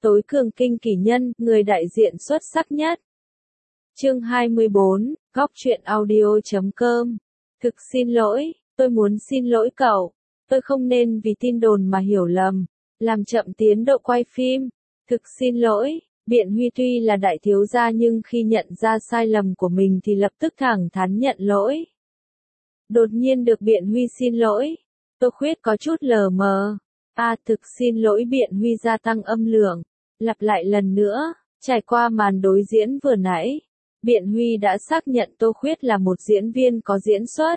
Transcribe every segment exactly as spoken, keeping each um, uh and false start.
Tối cường kinh kỷ nhân, người đại diện xuất sắc nhất. Chương hai mươi bốn, góc truyện audio chấm com. Thực xin lỗi, tôi muốn xin lỗi cậu. Tôi không nên vì tin đồn mà hiểu lầm, làm chậm tiến độ quay phim. Thực xin lỗi, Biện Huy tuy là đại thiếu gia nhưng khi nhận ra sai lầm của mình thì lập tức thẳng thắn nhận lỗi. Đột nhiên được Biện Huy xin lỗi, Tô Khuyết có chút lờ mờ. À, thực xin lỗi. Biện Huy gia tăng âm lượng, lặp lại lần nữa. Trải qua màn đối diễn vừa nãy, Biện Huy đã xác nhận Tô Khuyết là một diễn viên có diễn xuất.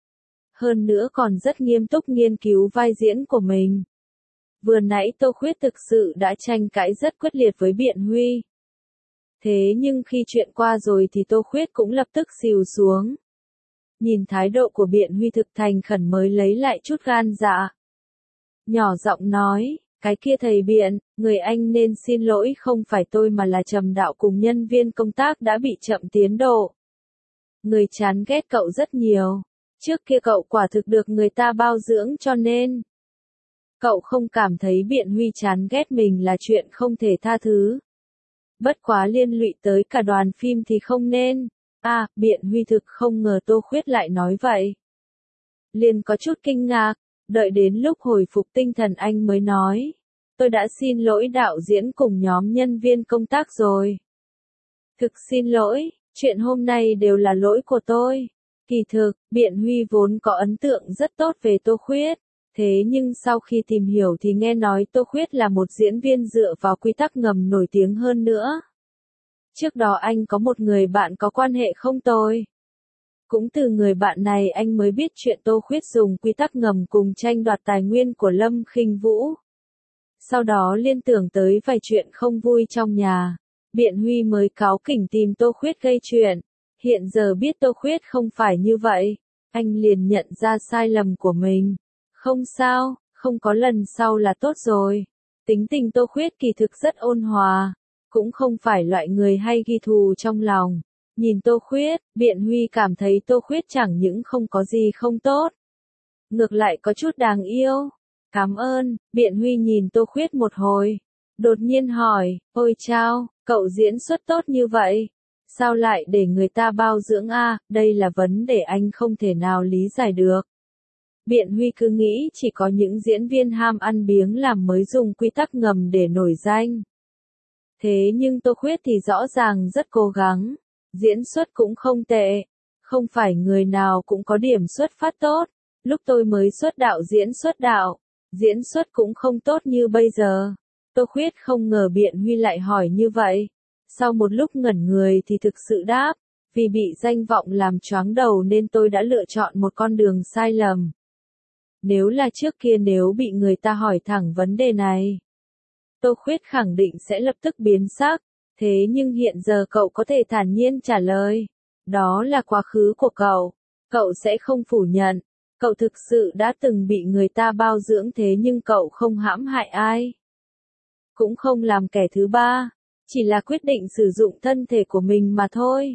Hơn nữa còn rất nghiêm túc nghiên cứu vai diễn của mình. Vừa nãy Tô Khuyết thực sự đã tranh cãi rất quyết liệt với Biện Huy. Thế nhưng khi chuyện qua rồi thì Tô Khuyết cũng lập tức xìu xuống. Nhìn thái độ của Biện Huy thực thành khẩn mới lấy lại chút gan dạ. Nhỏ giọng nói, cái kia thầy Biện, người anh nên xin lỗi không phải tôi mà là Trầm Đạo cùng nhân viên công tác đã bị chậm tiến độ. Người chán ghét cậu rất nhiều. Trước kia cậu quả thực được người ta bao dưỡng cho nên. Cậu không cảm thấy Biện Huy chán ghét mình là chuyện không thể tha thứ. Bất quá liên lụy tới cả đoàn phim thì không nên. À, Biện Huy thực không ngờ Tô Khuyết lại nói vậy. Liền có chút kinh ngạc, đợi đến lúc hồi phục tinh thần anh mới nói. Tôi đã xin lỗi đạo diễn cùng nhóm nhân viên công tác rồi. Thực xin lỗi, chuyện hôm nay đều là lỗi của tôi. Kỳ thực, Biện Huy vốn có ấn tượng rất tốt về Tô Khuyết. Thế nhưng sau khi tìm hiểu thì nghe nói Tô Khuyết là một diễn viên dựa vào quy tắc ngầm nổi tiếng hơn nữa. Trước đó anh có một người bạn có quan hệ không tồi. Cũng từ người bạn này anh mới biết chuyện Tô Khuyết dùng quy tắc ngầm cùng tranh đoạt tài nguyên của Lâm Khinh Vũ. Sau đó liên tưởng tới vài chuyện không vui trong nhà. Biện Huy mới cáu kỉnh tìm Tô Khuyết gây chuyện. Hiện giờ biết Tô Khuyết không phải như vậy. Anh liền nhận ra sai lầm của mình. Không sao, không có lần sau là tốt rồi. Tính tình Tô Khuyết kỳ thực rất ôn hòa. Cũng không phải loại người hay ghi thù trong lòng. Nhìn Tô Khuyết, Biện Huy cảm thấy Tô Khuyết chẳng những không có gì không tốt. Ngược lại có chút đáng yêu. Cảm ơn. Biện Huy nhìn Tô Khuyết một hồi. Đột nhiên hỏi, ôi chao, cậu diễn xuất tốt như vậy. Sao lại để người ta bao dưỡng a? Đây là vấn đề anh không thể nào lý giải được. Biện Huy cứ nghĩ chỉ có những diễn viên ham ăn biếng làm mới dùng quy tắc ngầm để nổi danh. Thế nhưng Tô Khuyết thì rõ ràng rất cố gắng. Diễn xuất cũng không tệ. Không phải người nào cũng có điểm xuất phát tốt. Lúc tôi mới xuất đạo diễn xuất đạo, diễn xuất cũng không tốt như bây giờ. Tô Khuyết không ngờ Biện Huy lại hỏi như vậy. Sau một lúc ngẩn người thì thực sự đáp. Vì bị danh vọng làm choáng đầu nên tôi đã lựa chọn một con đường sai lầm. Nếu là trước kia nếu bị người ta hỏi thẳng vấn đề này, Tô Khuyết khẳng định sẽ lập tức biến sắc. Thế nhưng hiện giờ cậu có thể thản nhiên trả lời. Đó là quá khứ của cậu. Cậu sẽ không phủ nhận. Cậu thực sự đã từng bị người ta bao dưỡng thế nhưng cậu không hãm hại ai. Cũng không làm kẻ thứ ba. Chỉ là quyết định sử dụng thân thể của mình mà thôi.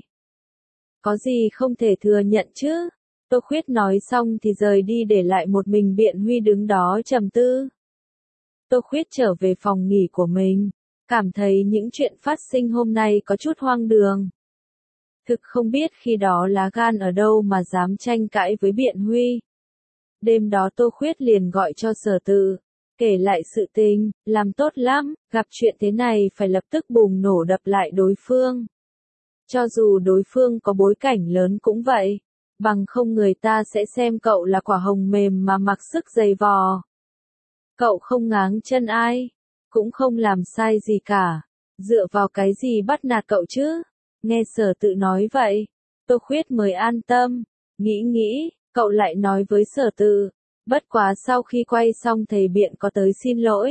Có gì không thể thừa nhận chứ? Tô Khuyết nói xong thì rời đi để lại một mình Biện Huy đứng đó trầm tư. Tô Khuyết trở về phòng nghỉ của mình. Cảm thấy những chuyện phát sinh hôm nay có chút hoang đường. Thực không biết khi đó lá gan ở đâu mà dám tranh cãi với Biện Huy. Đêm đó Tô Khuyết liền gọi cho Sở Tự, kể lại sự tình, làm tốt lắm, gặp chuyện thế này phải lập tức bùng nổ đập lại đối phương. Cho dù đối phương có bối cảnh lớn cũng vậy, bằng không người ta sẽ xem cậu là quả hồng mềm mà mặc sức giày vò. Cậu không ngáng chân ai, cũng không làm sai gì cả, dựa vào cái gì bắt nạt cậu chứ? Nghe Sở Tự nói vậy, Tô Khuyết mới an tâm, nghĩ nghĩ, cậu lại nói với Sở Tự, bất quá sau khi quay xong thầy Biện có tới xin lỗi.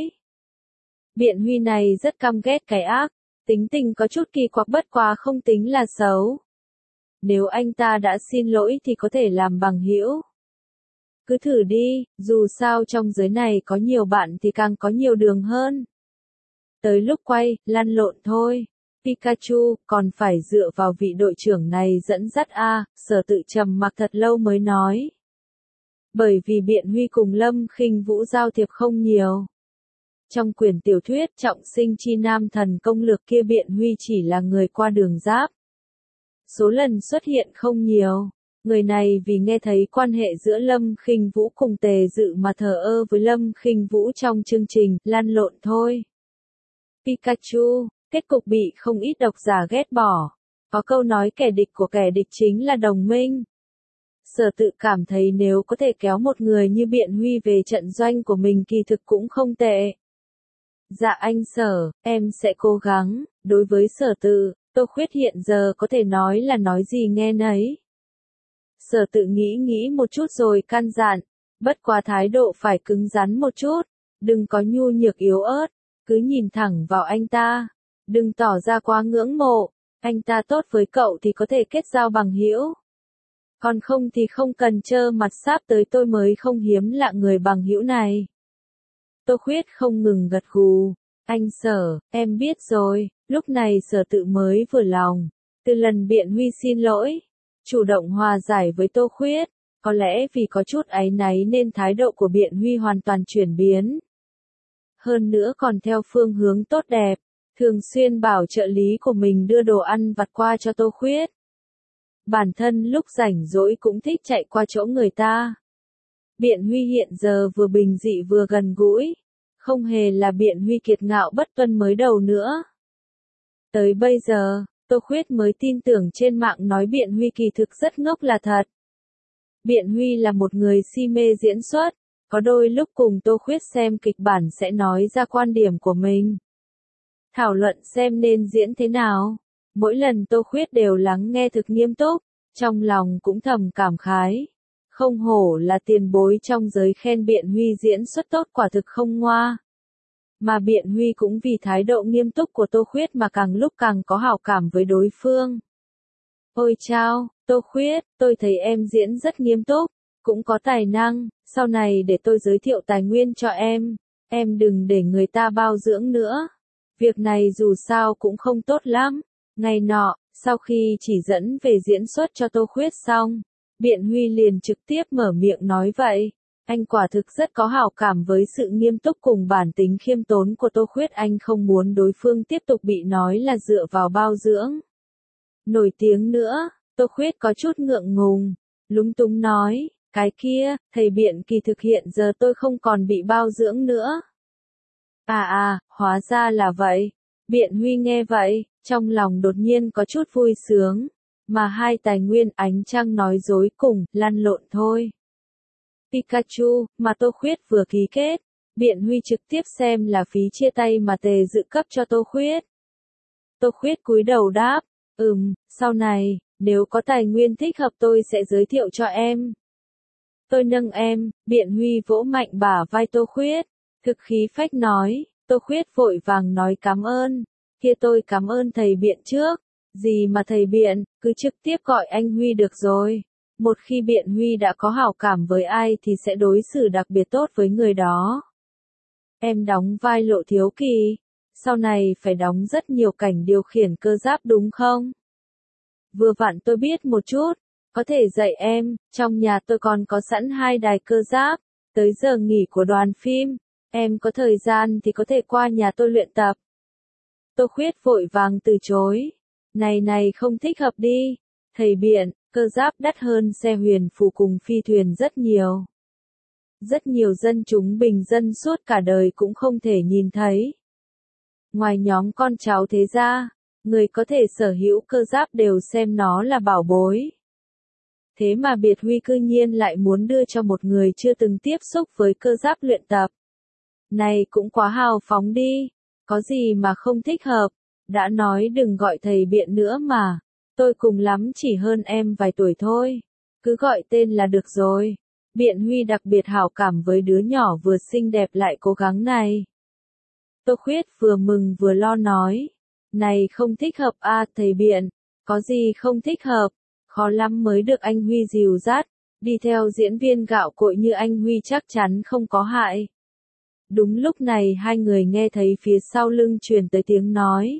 Biện Huy này rất căm ghét cái ác, tính tình có chút kỳ quặc bất quá không tính là xấu. Nếu anh ta đã xin lỗi thì có thể làm bằng hữu. Cứ thử đi, dù sao trong giới này có nhiều bạn thì càng có nhiều đường hơn. Tới lúc quay, lăn lộn thôi. Pikachu, còn phải dựa vào vị đội trưởng này dẫn dắt a. Sở Tự trầm mặc thật lâu mới nói. Bởi vì Biện Huy cùng Lâm Khinh Vũ giao thiệp không nhiều. Trong quyển tiểu thuyết Trọng sinh chi nam thần công lược kia Biện Huy chỉ là người qua đường giáp. Số lần xuất hiện không nhiều. Người này vì nghe thấy quan hệ giữa Lâm Khinh Vũ cùng Tề Dự mà thờ ơ với Lâm Khinh Vũ trong chương trình, lăn lộn thôi. Pikachu, kết cục bị không ít độc giả ghét bỏ. Có câu nói kẻ địch của kẻ địch chính là đồng minh. Sở Tự cảm thấy nếu có thể kéo một người như Biện Huy về trận doanh của mình kỳ thực cũng không tệ. Dạ anh Sở, em sẽ cố gắng. Đối với Sở Tự, Tô Khuyết hiện giờ có thể nói là nói gì nghe nấy. Sở Tự nghĩ nghĩ một chút rồi căn dặn, bất quá thái độ phải cứng rắn một chút, đừng có nhu nhược yếu ớt, cứ nhìn thẳng vào anh ta, đừng tỏ ra quá ngưỡng mộ, anh ta tốt với cậu thì có thể kết giao bằng hữu. Còn không thì không cần trơ mặt sáp tới tôi mới không hiếm lạ người bằng hữu này. Tô Khuyết không ngừng gật gù, anh Sở, em biết rồi, lúc này Sở Tự mới vừa lòng, từ lần Biện Huy xin lỗi, chủ động hòa giải với Tô Khuyết, có lẽ vì có chút áy náy nên thái độ của Biện Huy hoàn toàn chuyển biến. Hơn nữa còn theo phương hướng tốt đẹp, thường xuyên bảo trợ lý của mình đưa đồ ăn vặt qua cho Tô Khuyết. Bản thân lúc rảnh rỗi cũng thích chạy qua chỗ người ta. Biện Huy hiện giờ vừa bình dị vừa gần gũi, không hề là Biện Huy kiệt ngạo bất tuân mới đầu nữa. Tới bây giờ, Tô Khuyết mới tin tưởng trên mạng nói Biện Huy kỳ thực rất ngốc là thật. Biện Huy là một người si mê diễn xuất, có đôi lúc cùng Tô Khuyết xem kịch bản sẽ nói ra quan điểm của mình. Thảo luận xem nên diễn thế nào. Mỗi lần Tô Khuyết đều lắng nghe thực nghiêm túc, trong lòng cũng thầm cảm khái. Không hổ là tiền bối trong giới khen Biện Huy diễn xuất tốt quả thực không ngoa. Mà Biện Huy cũng vì thái độ nghiêm túc của Tô Khuyết mà càng lúc càng có hảo cảm với đối phương. Ôi chao, Tô Khuyết, tôi thấy em diễn rất nghiêm túc, cũng có tài năng, sau này để tôi giới thiệu tài nguyên cho em, em đừng để người ta bao dưỡng nữa. Việc này dù sao cũng không tốt lắm. Ngày nọ, sau khi chỉ dẫn về diễn xuất cho Tô Khuyết xong, Biện Huy liền trực tiếp mở miệng nói vậy. Anh quả thực rất có hảo cảm với sự nghiêm túc cùng bản tính khiêm tốn của Tô Khuyết, anh không muốn đối phương tiếp tục bị nói là dựa vào bao dưỡng. Nổi tiếng nữa, Tô Khuyết có chút ngượng ngùng, lúng túng nói, cái kia, thầy Biện kỳ thực hiện giờ tôi không còn bị bao dưỡng nữa. À à, hóa ra là vậy. Biện Huy nghe vậy, trong lòng đột nhiên có chút vui sướng, mà hai tài nguyên ánh trăng nói dối cùng, lăn lộn thôi. Pikachu, mà Tô Khuyết vừa ký kết, Biện Huy trực tiếp xem là phí chia tay mà Tề Dự cấp cho Tô Khuyết. Tô Khuyết cúi đầu đáp, ừm, sau này, nếu có tài nguyên thích hợp tôi sẽ giới thiệu cho em. Tôi nâng em, Biện Huy vỗ mạnh bả vai Tô Khuyết, thực khí phách nói. Tô Khuyết vội vàng nói cảm ơn, kia tôi cảm ơn thầy Biện trước, gì mà thầy Biện, cứ trực tiếp gọi anh Huy được rồi. Một khi Biện Huy đã có hảo cảm với ai thì sẽ đối xử đặc biệt tốt với người đó. Em đóng vai Lộ Thiếu Kỳ, sau này phải đóng rất nhiều cảnh điều khiển cơ giáp đúng không? Vừa vặn tôi biết một chút, có thể dạy em, trong nhà tôi còn có sẵn hai đài cơ giáp, tới giờ nghỉ của đoàn phim. Em có thời gian thì có thể qua nhà tôi luyện tập. Tô Khuyết vội vàng từ chối. Này này không thích hợp đi. Thầy Biện, cơ giáp đắt hơn xe huyền phù cùng phi thuyền rất nhiều. Rất nhiều dân chúng bình dân suốt cả đời cũng không thể nhìn thấy. Ngoài nhóm con cháu thế ra, người có thể sở hữu cơ giáp đều xem nó là bảo bối. Thế mà Biệt Huy cư nhiên lại muốn đưa cho một người chưa từng tiếp xúc với cơ giáp luyện tập. Này cũng quá hào phóng đi, có gì mà không thích hợp, đã nói đừng gọi thầy Biện nữa mà, tôi cùng lắm chỉ hơn em vài tuổi thôi, cứ gọi tên là được rồi. Biện Huy đặc biệt hảo cảm với đứa nhỏ vừa xinh đẹp lại cố gắng này. Tô Khuyết vừa mừng vừa lo nói, này không thích hợp à thầy Biện, có gì không thích hợp, khó lắm mới được anh Huy dìu dắt, đi theo diễn viên gạo cội như anh Huy chắc chắn không có hại. Đúng lúc này hai người nghe thấy phía sau lưng truyền tới tiếng nói.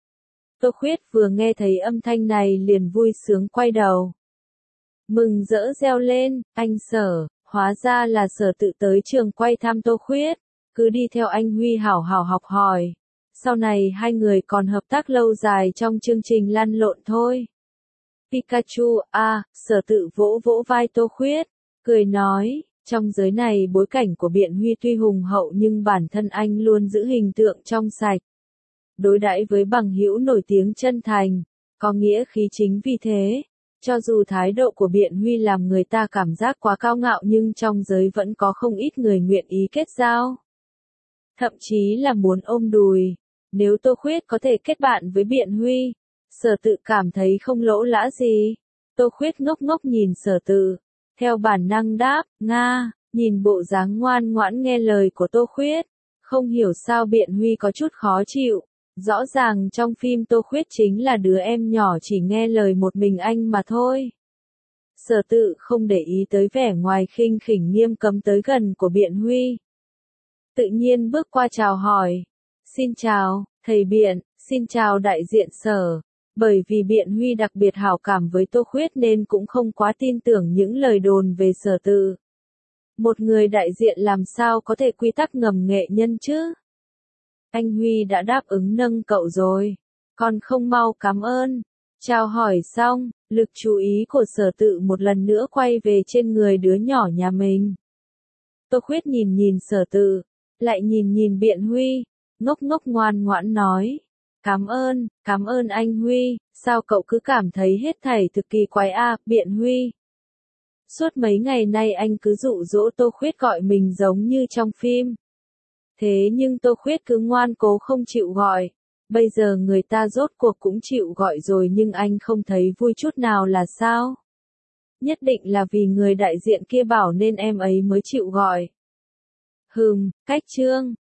Tô Khuyết vừa nghe thấy âm thanh này liền vui sướng quay đầu. Mừng rỡ reo lên, anh Sở, hóa ra là Sở Tự tới trường quay thăm Tô Khuyết, cứ đi theo anh Huy hảo hảo học hỏi. Sau này hai người còn hợp tác lâu dài trong chương trình lăn lộn thôi. Pikachu, à, Sở Tự vỗ vỗ vai Tô Khuyết, cười nói, trong giới này bối cảnh của Biện Huy tuy hùng hậu nhưng bản thân anh luôn giữ hình tượng trong sạch. Đối đãi với bằng hữu nổi tiếng chân thành, có nghĩa khí chính vì thế. Cho dù thái độ của Biện Huy làm người ta cảm giác quá cao ngạo nhưng trong giới vẫn có không ít người nguyện ý kết giao. Thậm chí là muốn ôm đùi. Nếu Tô Khuyết có thể kết bạn với Biện Huy, Sở Tự cảm thấy không lỗ lã gì. Tô Khuyết ngốc ngốc nhìn Sở Tự, theo bản năng đáp, Nga, nhìn bộ dáng ngoan ngoãn nghe lời của Tô Khuyết. Không hiểu sao Biện Huy có chút khó chịu. Rõ ràng trong phim Tô Khuyết chính là đứa em nhỏ chỉ nghe lời một mình anh mà thôi. Sở Tự không để ý tới vẻ ngoài khinh khỉnh nghiêm cấm tới gần của Biện Huy. Tự nhiên bước qua chào hỏi. Xin chào, thầy Biện, xin chào đại diện Sở. Bởi vì Biện Huy đặc biệt hảo cảm với Tô Khuyết nên cũng không quá tin tưởng những lời đồn về Sở Tự. Một người đại diện làm sao có thể quy tắc ngầm nghệ nhân chứ? Anh Huy đã đáp ứng nâng cậu rồi, còn không mau cảm ơn. Chào hỏi xong, lực chú ý của Sở Tự một lần nữa quay về trên người đứa nhỏ nhà mình. Tô Khuyết nhìn nhìn Sở Tự, lại nhìn nhìn Biện Huy, ngốc ngốc ngoan ngoãn nói. Cảm ơn, cảm ơn anh Huy, sao cậu cứ cảm thấy hết thảy thực kỳ quái a, à, Biện Huy. Suốt mấy ngày nay anh cứ dụ dỗ Tô Khuyết gọi mình giống như trong phim. Thế nhưng Tô Khuyết cứ ngoan cố không chịu gọi. Bây giờ người ta rốt cuộc cũng chịu gọi rồi nhưng anh không thấy vui chút nào là sao? Nhất định là vì người đại diện kia bảo nên em ấy mới chịu gọi. Hừm, cách trương.